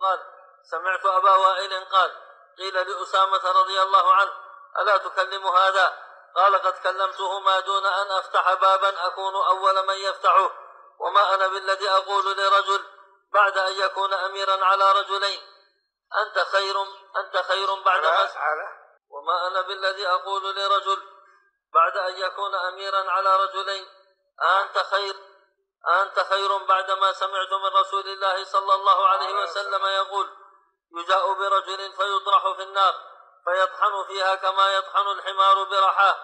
قال: سمعت أبا وائل قال: قيل لأسامة رضي الله عنه: ألا تكلم هذا؟ قال: قد كلمته ما دون أن أفتح بابا أكون أول من يفتحه، وما أنا بالذي أقول لرجل بعد أن يكون أميرا على رجلين أنت خير بعد وما أنا بالذي أقول لرجل بعد أن يكون أميرا على رجلين أنت خير بعدما سمعت من رسول الله صلى الله عليه وسلم يقول: يجاء برجل فيطرح في النار فيطحن فيها كما يطحن الحمار برحاه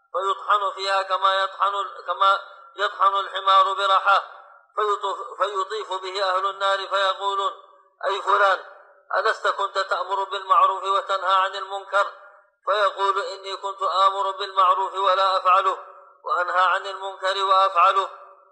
الحمار برحاه فيطيف به أهل النار فيقولون: أي فلان، ألست كنت تأمر بالمعروف وتنهى عن المنكر؟ فيقول: إني كنت آمر بالمعروف ولا أفعله، وأنهى عن المنكر وأفعله.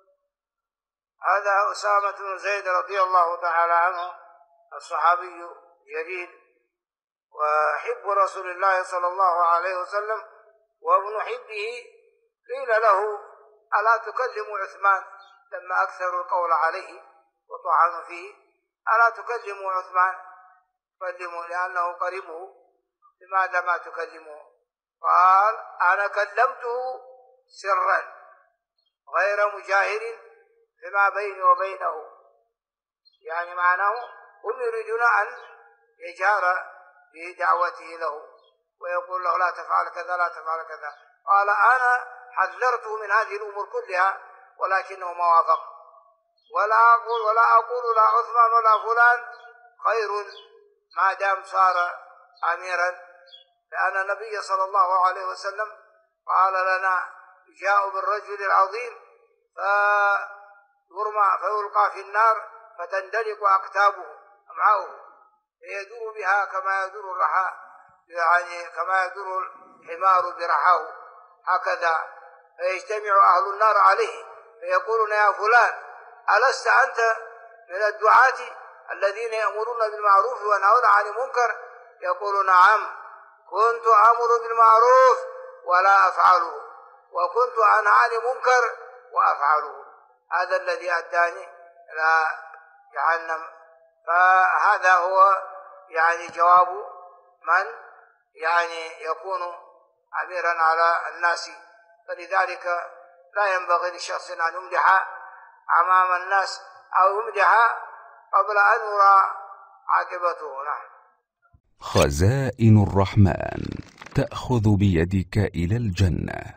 هذا أسامة بن زيد رضي الله تعالى عنه، الصحابي جليل وحب رسول الله صلى الله عليه وسلم وابن حبه. قيل له: ألا تكلم عثمان؟ لما أكثروا القول عليه وطعنوا فيه: ألا تكلم عثمان؟ كلموا لأنه قريبه، لماذا ما تكلمه؟ قال: أنا كلمته سرا غير مجاهر فيما بيني وبينه، يعني معناه هم يريدون أن يجهر بدعوته له ويقول له: لا تفعل كذا لا تفعل كذا. قال: أنا حذرته من هذه الأمور كلها ولكنه ما وافق، ولا أقول لا عثمان ولا فلان خير ما دام صار أميرا، لأن النبي صلى الله عليه وسلم قال لنا: جاء بالرجل العظيم فيلقى في النار فتندلق أكتابه أمعاؤه فيدور بها كما يدور الرحى، يعني كما يدور الحمار برحاه، هكذا فيجتمع أهل النار عليه فيقولون: يا فلان، ألست أنت من الدعاة الذين يأمرون بالمعروف وينهون عن المنكر؟ يقول: نعم، كنت أمر بالمعروف ولا أفعله، وكنت أنهى عن المنكر وأفعله، هذا الذي أداني إلى جهنم. فهذا هو يعني جواب من يعني يكون أميرا على الناس. فلذلك لا ينبغي لشخص أن يمدح أمام الناس أو يمدح قبل أن يرى عاقبته. نعم. خزائن الرحمن تأخذ بيدك إلى الجنة.